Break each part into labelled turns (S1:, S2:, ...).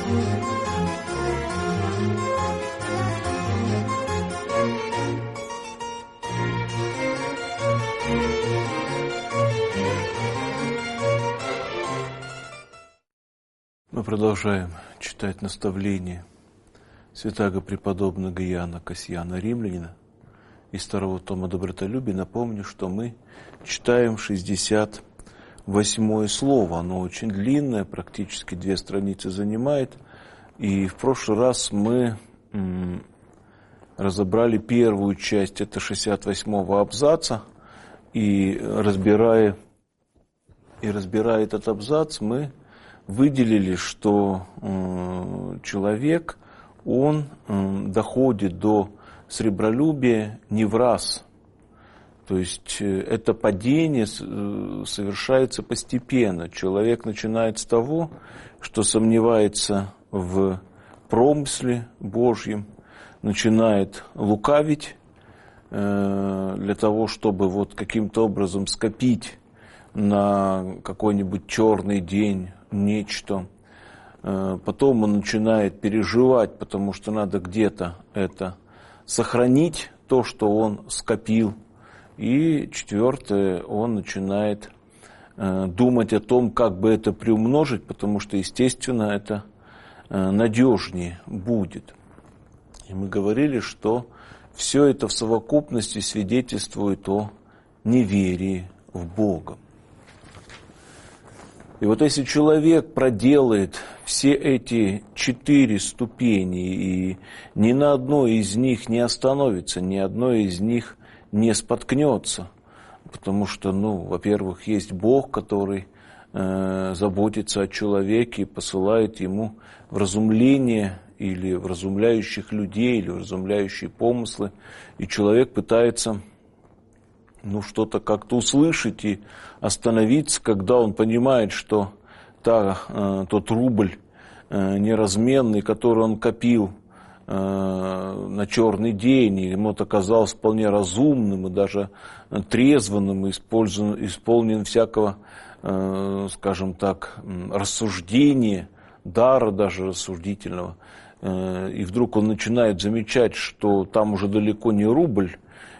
S1: Мы продолжаем читать наставления святаго преподобного Иоанна Кассиана Римлянина из второго тома «Добротолюбие». Напомню, что мы читаем 68-е слово. Оно очень длинное, практически 2 страницы занимает. И в прошлый раз мы разобрали первую часть, это 68-го абзаца. И разбирая этот абзац, мы выделили, что человек, он доходит до сребролюбия не в раз. То есть это падение совершается постепенно. Человек начинает с того, что сомневается в промысле Божьем, начинает лукавить для того, чтобы вот каким-то образом скопить на какой-нибудь черный день нечто. Потом он начинает переживать, потому что надо где-то это сохранить, то, что он скопил. И 4, он начинает думать о том, как бы это приумножить, потому что, естественно, это надежнее будет. И мы говорили, что все это в совокупности свидетельствует о неверии в Бога. И вот если человек проделает все эти 4 ступени и ни на одной из них не остановится, ни одной из них не споткнется, потому что, во-первых, есть Бог, который заботится о человеке и посылает ему вразумление или вразумляющих людей, или вразумляющие помыслы, и человек пытается что-то как-то услышать и остановиться, когда он понимает, что тот рубль неразменный, который он копил на черный день, и ему это казалось вполне разумным и даже трезвым, исполнен всякого, скажем так, рассуждения, дара даже рассудительного. И вдруг он начинает замечать, что там уже далеко не рубль,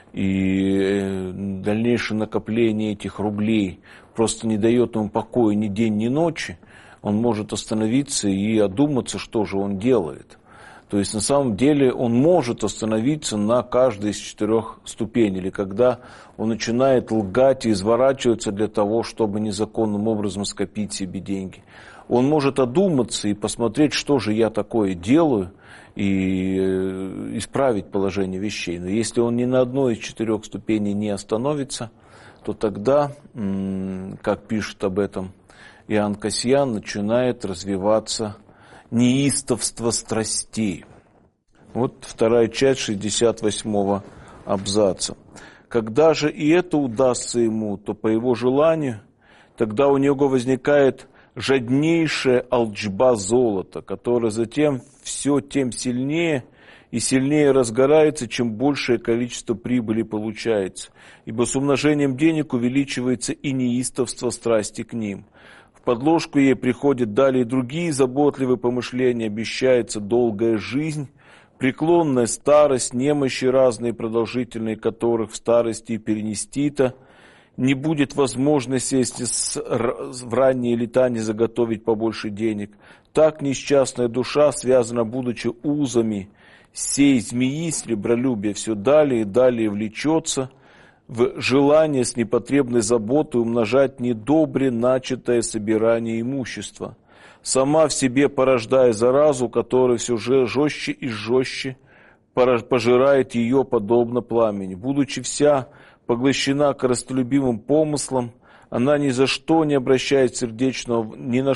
S1: и дальнейшее накопление этих рублей просто не дает ему покоя ни день, ни ночи, он может остановиться и одуматься, что же он делает. То есть на самом деле он может остановиться на каждой из 4 ступеней, или когда он начинает лгать и изворачиваться для того, чтобы незаконным образом скопить себе деньги. Он может одуматься и посмотреть, что же я такое делаю, и исправить положение вещей. Но если он ни на одной из 4 ступеней не остановится, то тогда, как пишет об этом Иоанн Кассиан, начинает развиваться неистовство страстей. Вот 2 часть 68-го абзаца. Когда же и это удастся ему, то по его желанию, тогда у него возникает жаднейшая алчба золота, которая затем все тем сильнее и сильнее разгорается, чем большее количество прибыли получается. Ибо с умножением денег увеличивается и неистовство страсти к ним. В подложку ей приходят далее другие заботливые помышления, обещается долгая жизнь, преклонная старость, немощи разные продолжительные, которых в старости и перенести-то не будет возможности, если в ранние лета не заготовить побольше денег. Так несчастная душа, связана, будучи узами сей змеи, сребролюбия, все далее и далее влечется в желание с непотребной заботой умножать недобре начатое собирание имущества, сама в себе порождая заразу, которая все же жестче и жестче пожирает ее подобно пламени. Будучи вся поглощена корыстолюбивым помыслом, она ни на что не обращает сердечного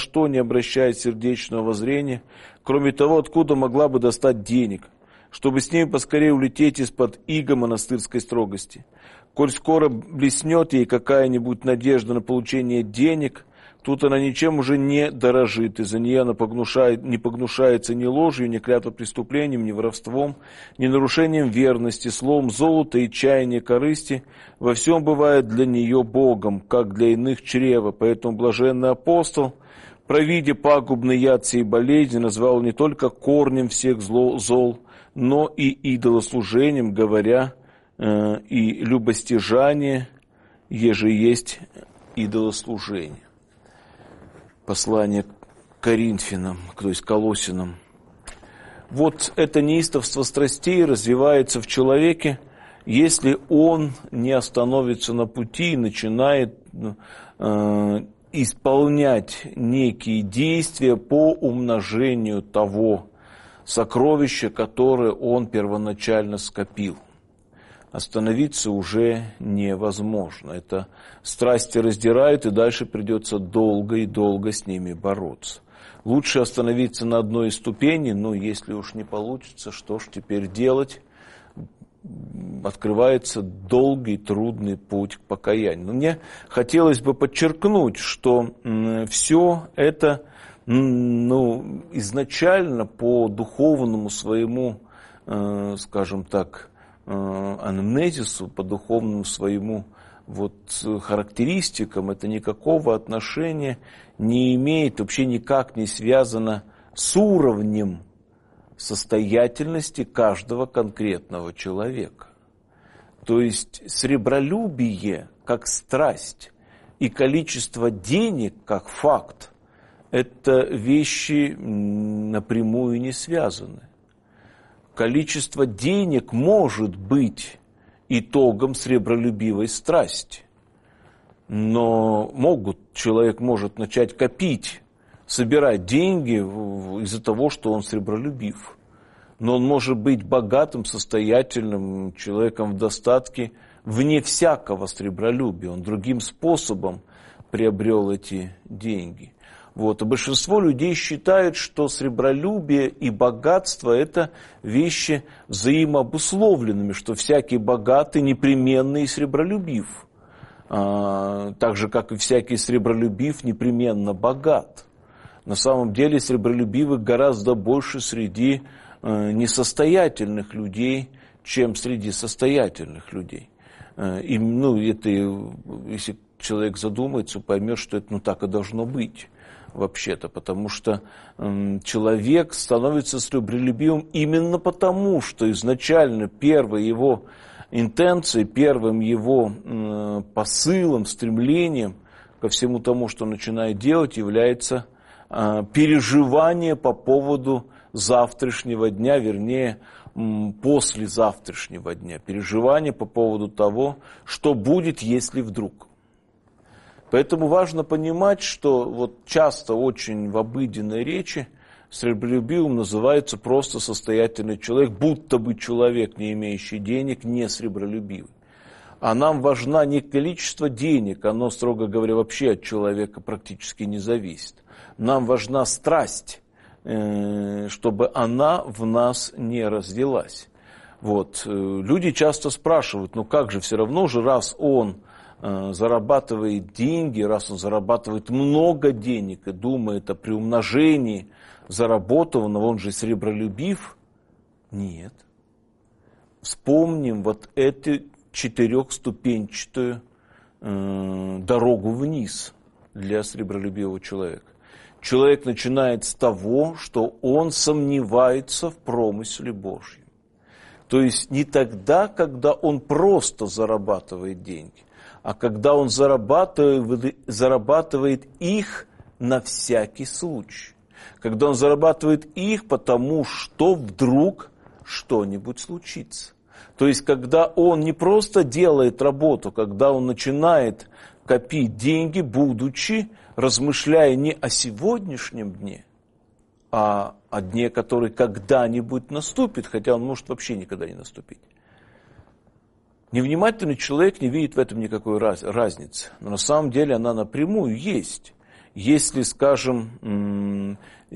S1: воззрения, кроме того, откуда могла бы достать денег, чтобы с ними поскорее улететь из-под иго монастырской строгости. Коль скоро блеснет ей какая-нибудь надежда на получение денег, тут она ничем уже не дорожит, из-за нее она не погнушается ни ложью, ни клятвопреступлением, ни воровством, ни нарушением верности, словом золота и чаяния корысти, во всем бывает для нее Богом, как для иных чрева. Поэтому блаженный апостол, провидя пагубный яд сей болезни, назвал не только корнем всех зол, но и идолослужением, говоря, и любостяжание, еже есть идолослужение. Послание к Коринфянам, то есть Колоссянам. Вот это неистовство страстей развивается в человеке, если он не остановится на пути и начинает исполнять некие действия по умножению того сокровища, которое он первоначально скопил. Остановиться уже невозможно. Это страсти раздирают, и дальше придется долго и долго с ними бороться. Лучше остановиться на одной из ступеней, но если уж не получится, что ж теперь делать? Открывается долгий, трудный путь к покаянию. Но мне хотелось бы подчеркнуть, что все это изначально по духовному своему, скажем так, анамнезису, по духовному своему характеристикам, это никакого отношения не имеет, вообще никак не связано с уровнем состоятельности каждого конкретного человека. То есть сребролюбие как страсть и количество денег как факт – это вещи напрямую не связаны. Количество денег может быть итогом сребролюбивой страсти, но человек может начать копить, собирать деньги из-за того, что он сребролюбив. Но он может быть богатым, состоятельным человеком в достатке вне всякого сребролюбия. Он другим способом приобрел эти деньги. А большинство людей считает, что сребролюбие и богатство – это вещи взаимообусловленными, что всякий богатый непременно и сребролюбив. Так же, как и всякий сребролюбив непременно богат. На самом деле сребролюбивых гораздо больше среди несостоятельных людей, чем среди состоятельных людей. Если человек задумается, поймет, что это так и должно быть вообще-то, потому что человек становится сребролюбивым именно потому, что изначально первой его интенцией, первым его посылом, стремлением ко всему тому, что он начинает делать, является переживание по поводу завтрашнего дня, вернее, послезавтрашнего дня. Переживание по поводу того, что будет, если вдруг. Поэтому важно понимать, что часто очень в обыденной речи сребролюбивым называется просто состоятельный человек, будто бы человек, не имеющий денег, не сребролюбивый. А нам важно не количество денег, оно, строго говоря, вообще от человека практически не зависит. Нам важна страсть, чтобы она в нас не развилась. Люди часто спрашивают, как же, все равно же, раз он зарабатывает деньги, раз он зарабатывает много денег и думает о приумножении заработанного, он же сребролюбив? Нет. Вспомним эту четырехступенчатую дорогу вниз для сребролюбивого человека. Человек начинает с того, что он сомневается в промысле Божьем. То есть не тогда, когда он просто зарабатывает деньги, а когда он зарабатывает их на всякий случай. Когда он зарабатывает их, потому что вдруг что-нибудь случится. То есть когда он не просто делает работу, когда он начинает копить деньги, будучи, размышляя не о сегодняшнем дне, а о дне, который когда-нибудь наступит, хотя он может вообще никогда не наступить. Невнимательный человек не видит в этом никакой разницы. Но на самом деле она напрямую есть. Если, скажем,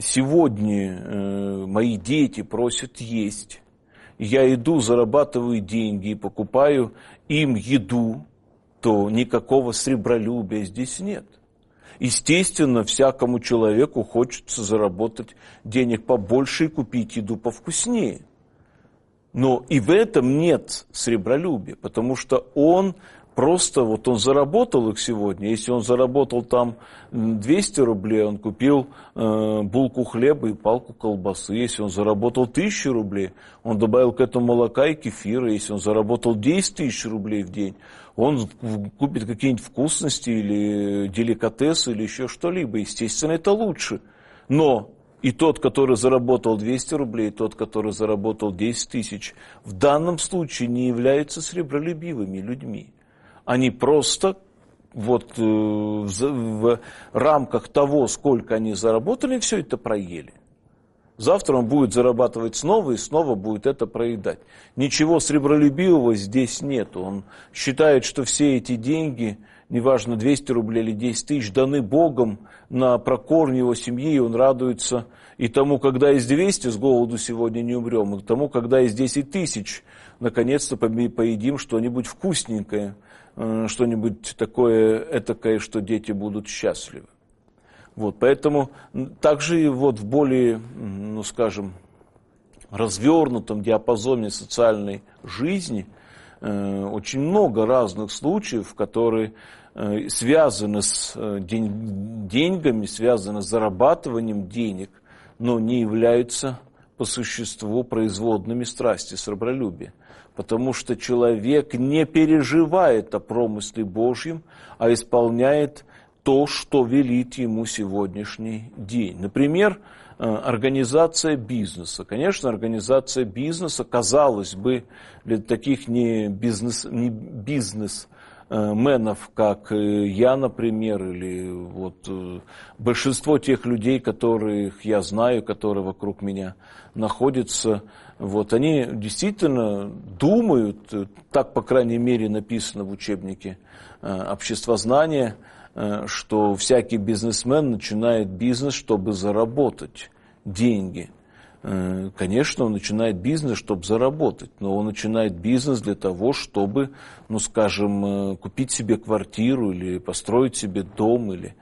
S1: сегодня мои дети просят есть, я иду, зарабатываю деньги и покупаю им еду, то никакого сребролюбия здесь нет. Естественно, всякому человеку хочется заработать денег побольше и купить еду повкуснее. Но и в этом нет сребролюбия, потому что он Просто вот он заработал их сегодня. Если он заработал там 200 рублей, он купил булку хлеба и палку колбасы. Если он заработал 1000 рублей, он добавил к этому молока и кефира. Если он заработал 10 тысяч рублей в день, он купит какие-нибудь вкусности или деликатесы или еще что-либо. Естественно, это лучше. Но и тот, который заработал 200 рублей, и тот, который заработал 10 тысяч, в данном случае не являются сребролюбивыми людьми. Они просто вот в рамках того, сколько они заработали, все это проели. Завтра он будет зарабатывать снова и снова будет это проедать. Ничего сребролюбивого здесь нет. Он считает, что все эти деньги, неважно 200 рублей или 10 тысяч, даны Богом на прокорм его семьи, и он радуется и тому, когда из 200 с голоду сегодня не умрем, и тому, когда из 10 тысяч наконец-то поедим что-нибудь вкусненькое, что-нибудь такое этакое, что дети будут счастливы. Вот, поэтому также и вот в более, ну скажем, развернутом диапазоне социальной жизни очень много разных случаев, которые связаны с деньгами, связаны с зарабатыванием денег, но не являются по существу производными страсти сребролюбия. Потому что человек не переживает о промысле Божьем, а исполняет то, что велит ему сегодняшний день. Например, организация бизнеса. Конечно, организация бизнеса, казалось бы, для таких не бизнесменов, как я, например, или вот большинство тех людей, которых я знаю, которые вокруг меня находятся, вот, они действительно думают, так, по крайней мере, написано в учебнике обществознания, что всякий бизнесмен начинает бизнес, чтобы заработать деньги. Конечно, он начинает бизнес, чтобы заработать, но он начинает бизнес для того, чтобы, ну, скажем, купить себе квартиру или построить себе дом, или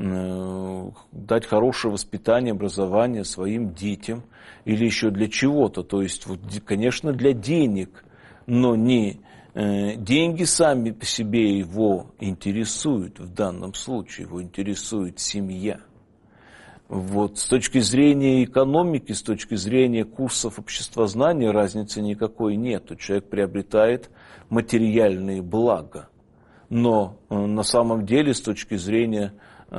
S1: дать хорошее воспитание, образование своим детям, или еще для чего-то. То есть, вот, конечно, для денег, но не деньги сами по себе его интересуют в данном случае, его интересует семья. Вот, с точки зрения экономики, с точки зрения курсов обществознания разницы никакой нет. Человек приобретает материальные блага. Но на самом деле с точки зрения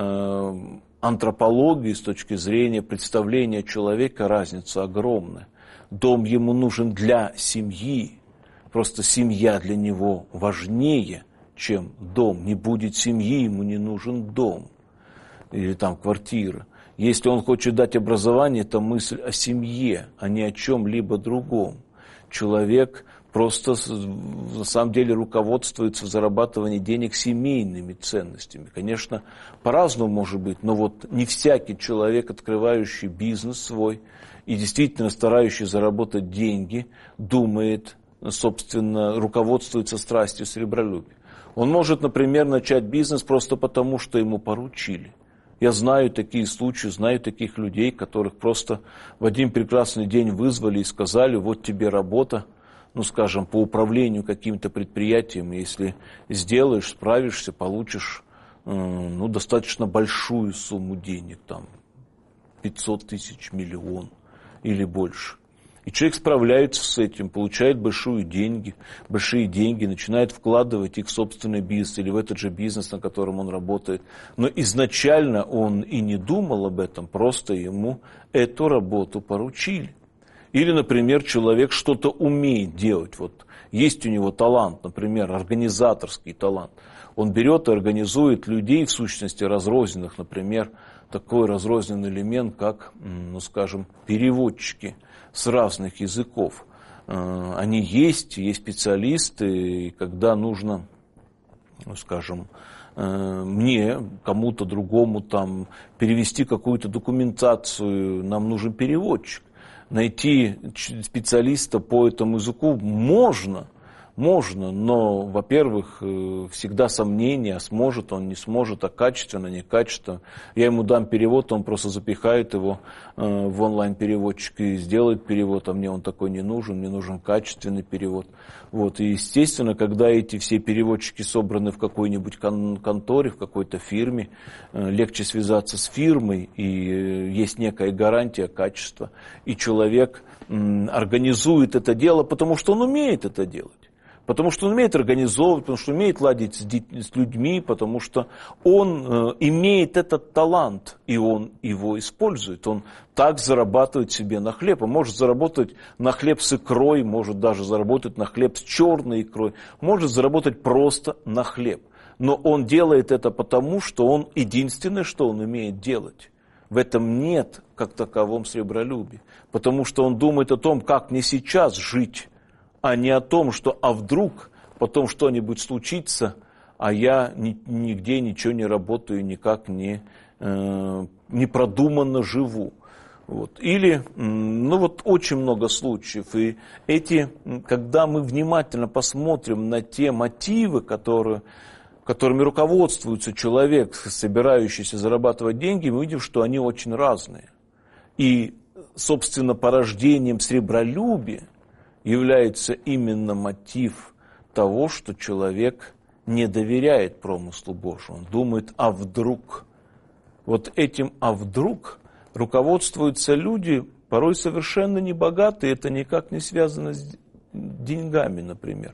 S1: антропологии, с точки зрения представления человека разница огромная. Дом ему нужен для семьи. Просто семья для него важнее, чем дом. Не будет семьи, ему не нужен дом или там квартира. Если он хочет дать образование, это мысль о семье, а не о чем-либо другом. Человек просто на самом деле руководствуется в зарабатывании денег семейными ценностями. Конечно, по-разному может быть, но вот не всякий человек, открывающий бизнес свой и действительно старающий заработать деньги, думает, собственно, руководствуется страстью сребролюбия. Он может, например, начать бизнес просто потому, что ему поручили. Я знаю такие случаи, знаю таких людей, которых просто в один прекрасный день вызвали и сказали: вот тебе работа, ну, скажем, по управлению каким-то предприятием. Если сделаешь, справишься, получишь, ну, достаточно большую сумму денег, там, 500 тысяч, миллион или больше. И человек справляется с этим, получает большие деньги, начинает вкладывать их в собственный бизнес или в этот же бизнес, на котором он работает. Но изначально он и не думал об этом, просто ему эту работу поручили. Или, например, человек что-то умеет делать. Вот есть у него талант, например, организаторский талант. Он берет и организует людей, в сущности, разрозненных, например, такой разрозненный элемент, как, ну, скажем, переводчики с разных языков. Они есть специалисты, и когда нужно, ну, скажем, мне, кому-то другому там перевести какую-то документацию, нам нужен переводчик. Найти специалиста по этому языку можно, Можно, но, во-первых, всегда сомнения, сможет он, не сможет, а качественно, некачественно. Я ему дам перевод, он просто запихает его в онлайн-переводчик и сделает перевод, а мне он такой не нужен, мне нужен качественный перевод. Вот. И, естественно, когда эти все переводчики собраны в какой-нибудь конторе, в какой-то фирме, легче связаться с фирмой, и есть некая гарантия качества. И человек организует это дело, потому что он умеет это делать. Потому что он умеет организовывать, потому что умеет ладить с людьми, потому что он имеет этот талант, и он его использует. Он так зарабатывает себе на хлеб. Он может заработать на хлеб с икрой, может даже заработать на хлеб с черной икрой, может заработать просто на хлеб. Но он делает это потому, что он единственное, что он умеет делать. В этом нет как таковом сребролюбия. Потому что он думает о том, как мне сейчас жить, а не о том, что а вдруг потом что-нибудь случится, а я нигде ничего не работаю, никак не продуманно живу. Вот. Или, очень много случаев. И когда мы внимательно посмотрим на те мотивы, которыми руководствуется человек, собирающийся зарабатывать деньги, мы увидим, что они очень разные. И, собственно, порождением сребролюбия является именно мотив того, что человек не доверяет промыслу Божьему. Он думает, а вдруг? Вот этим «а вдруг» руководствуются люди, порой совершенно не богатые, это никак не связано с деньгами, например.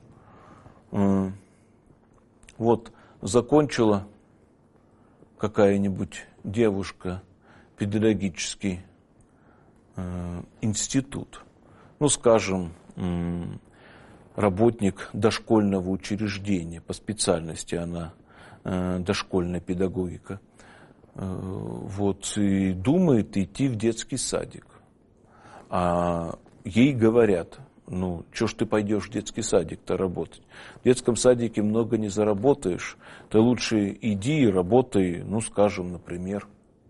S1: Вот закончила какая-нибудь девушка педагогический институт, скажем, работник дошкольного учреждения, по специальности она дошкольная педагогика, и думает идти в детский садик. А ей говорят, что ж ты пойдешь в детский садик-то работать? В детском садике много не заработаешь, ты лучше иди и работай, скажем, например,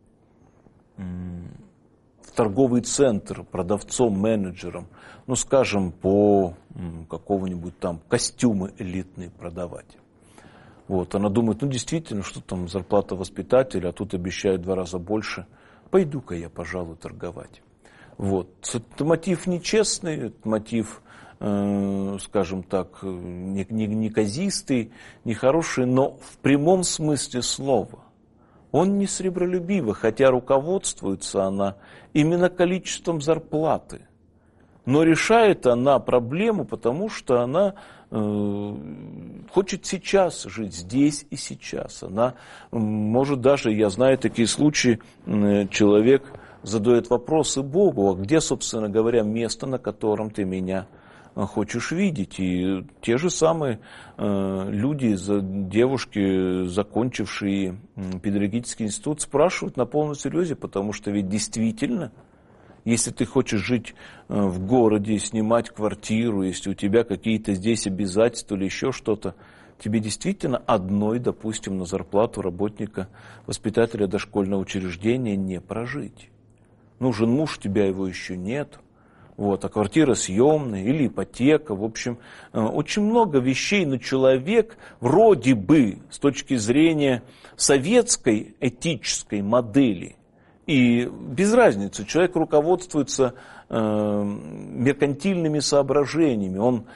S1: в торговый центр продавцом, менеджером, скажем, по какого-нибудь там костюмы элитные продавать. Она думает, действительно, что там зарплата воспитателя, а тут обещают 2 раза больше, пойду-ка я, пожалуй, торговать. Это мотив нечестный, это мотив, скажем так, неказистый, нехороший, но в прямом смысле слова. Он не сребролюбивый, хотя руководствуется она именно количеством зарплаты. Но решает она проблему, потому что она хочет сейчас жить, здесь и сейчас. Она может даже, я знаю такие случаи, человек задает вопросы Богу, а где, собственно говоря, место, на котором ты меня хочешь видеть? И те же самые люди, девушки, закончившие педагогический институт, спрашивают на полном серьезе, потому что ведь действительно, если ты хочешь жить в городе, снимать квартиру, если у тебя какие-то здесь обязательства или еще что-то, тебе действительно одной, допустим, на зарплату работника, воспитателя дошкольного учреждения не прожить. Нужен муж, у тебя его еще нет. А квартира съемная или ипотека. В общем, очень много вещей, но человек вроде бы с точки зрения советской этической модели, и без разницы, человек руководствуется меркантильными соображениями, он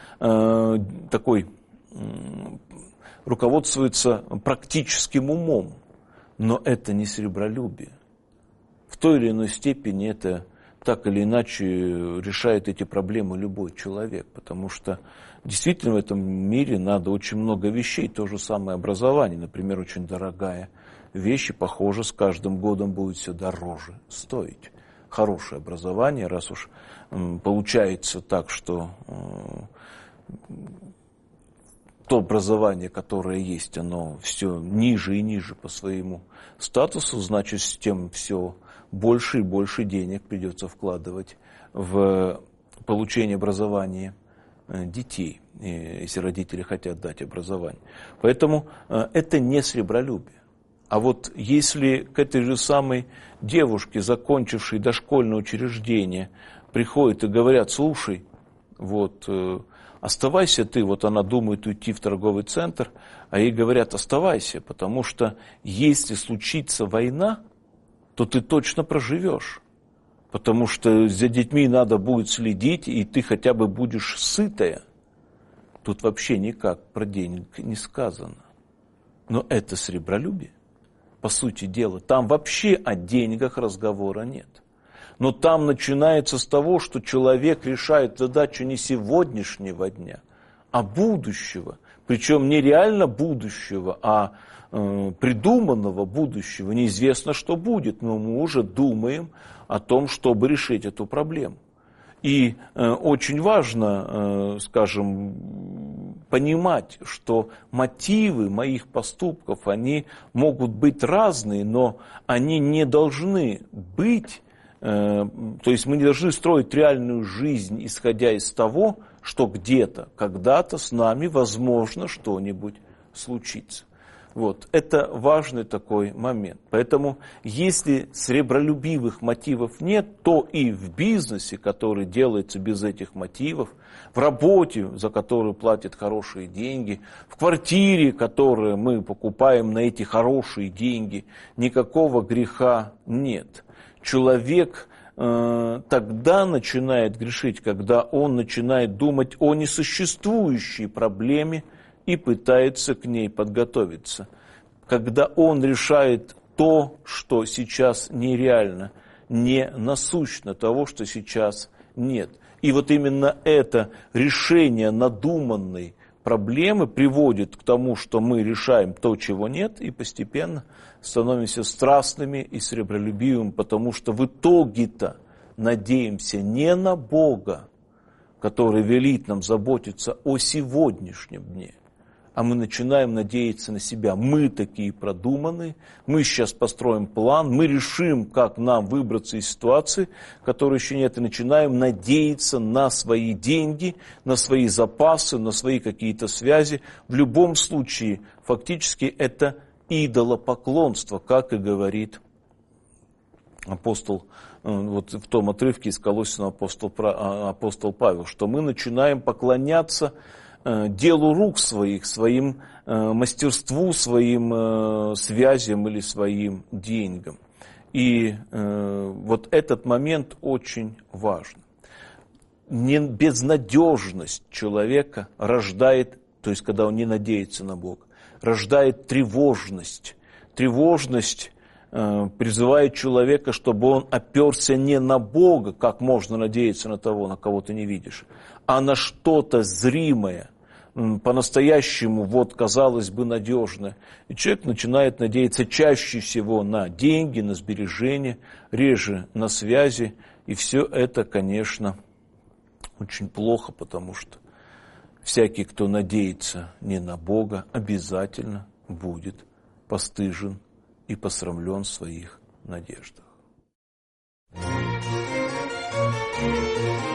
S1: руководствуется практическим умом, но это не сребролюбие. В той или иной степени это так или иначе решает эти проблемы любой человек, потому что действительно в этом мире надо очень много вещей, то же самое образование, например, очень дорогая вещь, и, похоже, с каждым годом будет все дороже стоить. Хорошее образование, раз уж получается так, что то образование, которое есть, оно все ниже и ниже по своему статусу, значит, с тем все больше и больше денег придется вкладывать в получение образования детей, если родители хотят дать образование. Поэтому это не сребролюбие. А вот если к этой же самой девушке, закончившей дошкольное учреждение, приходят и говорят, слушай, оставайся ты, вот она думает уйти в торговый центр, а ей говорят, оставайся, потому что если случится война, то ты точно проживешь. Потому что за детьми надо будет следить, и ты хотя бы будешь сытая. Тут вообще никак про денег не сказано. Но это сребролюбие, по сути дела. Там вообще о деньгах разговора нет. Но там начинается с того, что человек решает задачу не сегодняшнего дня, а будущего. Причем не реально будущего, а придуманного будущего. Неизвестно, что будет, но мы уже думаем о том, чтобы решить эту проблему. И очень важно, скажем, понимать, что мотивы моих поступков, они могут быть разные, но они не должны быть, то есть мы не должны строить реальную жизнь, исходя из того, что где-то, когда-то с нами, возможно, что-нибудь случится. Вот. Это важный такой момент. Поэтому, если сребролюбивых мотивов нет, то и в бизнесе, который делается без этих мотивов, в работе, за которую платят хорошие деньги, в квартире, которую мы покупаем на эти хорошие деньги, никакого греха нет. Человек тогда начинает грешить, когда он начинает думать о несуществующей проблеме, и пытается к ней подготовиться. Когда он решает то, что сейчас нереально, не насущно того, что сейчас нет. И вот именно это решение надуманной проблемы приводит к тому, что мы решаем то, чего нет, и постепенно становимся страстными и сребролюбивыми, потому что в итоге-то надеемся не на Бога, который велит нам заботиться о сегодняшнем дне, а мы начинаем надеяться на себя. Мы такие продуманные, мы сейчас построим план, мы решим, как нам выбраться из ситуации, которой еще нет, и начинаем надеяться на свои деньги, на свои запасы, на свои какие-то связи. В любом случае, фактически, это идолопоклонство, как и говорит апостол, вот в том отрывке из Колоссянам апостол Павел, что мы начинаем поклоняться делу рук своих, своим мастерству, своим связям или своим деньгам. И вот этот момент очень важен. Безнадежность человека рождает, то есть когда он не надеется на Бога, рождает тревожность. Тревожность призывает человека, чтобы он оперся не на Бога, как можно надеяться на того, на кого ты не видишь, а на что-то зримое, по-настоящему, вот, казалось бы, надежное. И человек начинает надеяться чаще всего на деньги, на сбережения, реже на связи. И все это, конечно, очень плохо, потому что всякий, кто надеется не на Бога, обязательно будет постыжен и посрамлен в своих надеждах.